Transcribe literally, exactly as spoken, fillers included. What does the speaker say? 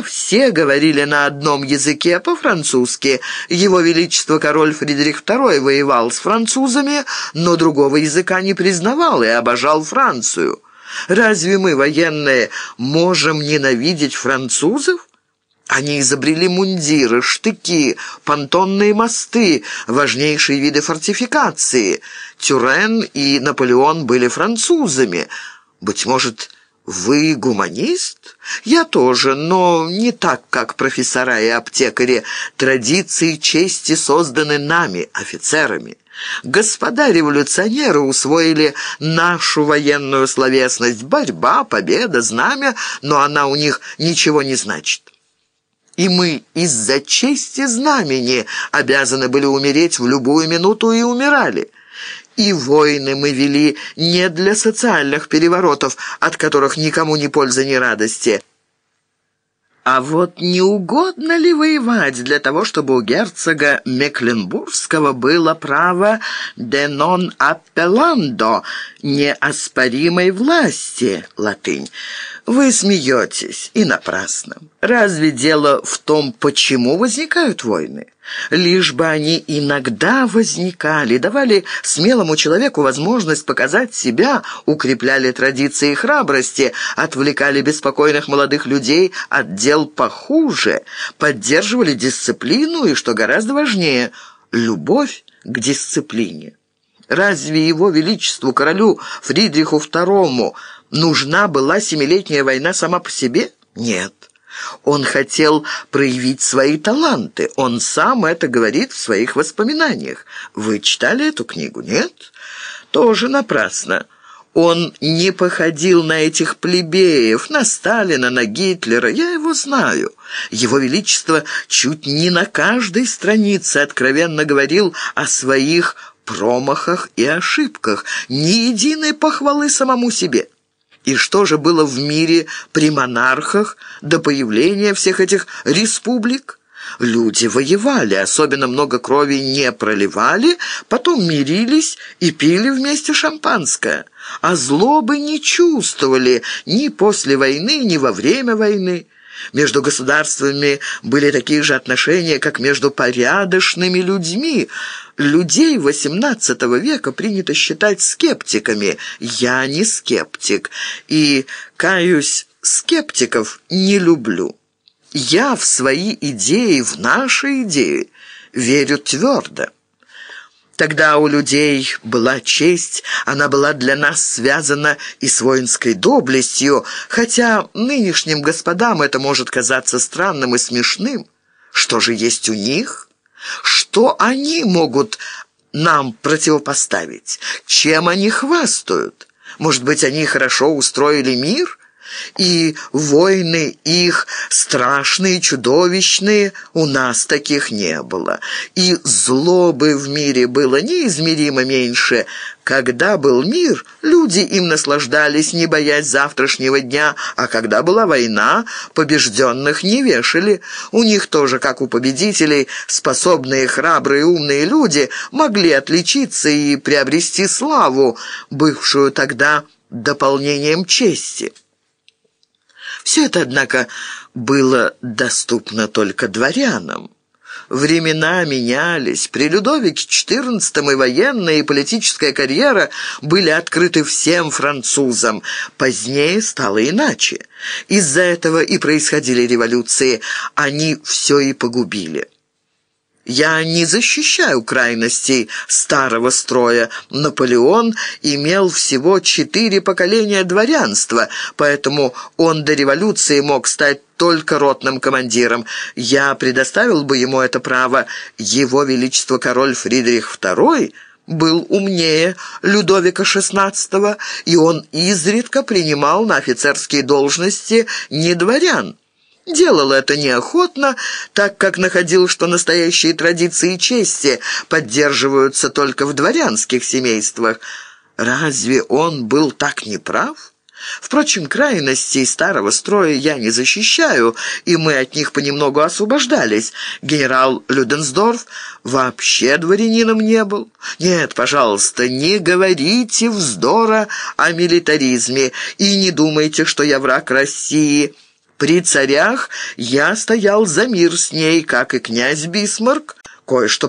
Тогда все говорили на одном языке, по-французски. Его Величество король Фридрих второй воевал с французами, но другого языка не признавал и обожал Францию. Разве мы, военные, можем ненавидеть французов? Они изобрели мундиры, штыки, понтонные мосты, важнейшие виды фортификации. Тюрен и Наполеон были французами. Быть может, вы гуманист? Я тоже, но не так, как профессора и аптекари. Традиции чести созданы нами, офицерами. Господа революционеры усвоили нашу военную словесность. Борьба, победа, знамя, но она у них ничего не значит. И мы из-за чести знамени обязаны были умереть в любую минуту и умирали. И войны мы вели не для социальных переворотов, от которых никому ни пользы, ни радости. А вот не угодно ли воевать для того, чтобы у герцога Мекленбургского было право «de non appellando» — неоспоримой власти, латынь? Вы смеетесь, и напрасно. Разве дело в том, почему возникают войны? Лишь бы они иногда возникали, давали смелому человеку возможность показать себя, укрепляли традиции храбрости, отвлекали беспокойных молодых людей от дел похуже, поддерживали дисциплину и, что гораздо важнее, любовь к дисциплине. Разве его величеству, королю Фридриху второму, нужна была семилетняя война сама по себе? Нет. Он хотел проявить свои таланты. Он сам это говорит в своих воспоминаниях. Вы читали эту книгу? Нет? Тоже напрасно. Он не походил на этих плебеев, на Сталина, на Гитлера. Я его знаю. Его Величество чуть не на каждой странице откровенно говорил о своих промахах и ошибках. Ни единой похвалы самому себе. И что же было в мире при монархах до появления всех этих республик? Люди воевали, особенно много крови не проливали, потом мирились и пили вместе шампанское. А злобы не чувствовали ни после войны, ни во время войны. Между государствами были такие же отношения, как между порядочными людьми. Людей восемнадцатого века принято считать скептиками. Я не скептик, и, каюсь, скептиков не люблю. Я в свои идеи, в наши идеи верю твердо. Тогда у людей была честь, она была для нас связана и с воинской доблестью, хотя нынешним господам это может казаться странным и смешным. Что же есть у них? Что они могут нам противопоставить? Чем они хвастают? Может быть, они хорошо устроили мир? И войны их страшные, чудовищные, у нас таких не было. И злобы в мире было неизмеримо меньше. Когда был мир, люди им наслаждались, не боясь завтрашнего дня, а когда была война, побежденных не вешали. У них тоже, как у победителей, способные, храбрые, умные люди могли отличиться и приобрести славу, бывшую тогда дополнением чести. Все это, однако, было доступно только дворянам. Времена менялись. При Людовике четырнадцатом и военная, и политическая карьера были открыты всем французам. Позднее стало иначе. Из-за этого и происходили революции. Они все и погубили. Я не защищаю крайностей старого строя. Наполеон имел всего четыре поколения дворянства, поэтому он до революции мог стать только ротным командиром. Я предоставил бы ему это право. Его Величество король Фридрих второй был умнее Людовика шестнадцатого, и он изредка принимал на офицерские должности не дворян. Делал это неохотно, так как находил, что настоящие традиции чести поддерживаются только в дворянских семействах. Разве он был так неправ? Впрочем, крайностей старого строя я не защищаю, и мы от них понемногу освобождались. Генерал Люденсдорф вообще дворянином не был. Нет, пожалуйста, не говорите вздора о милитаризме и не думайте, что я враг России. При царях я стоял за мир с ней, как и князь Бисмарк. Кое-что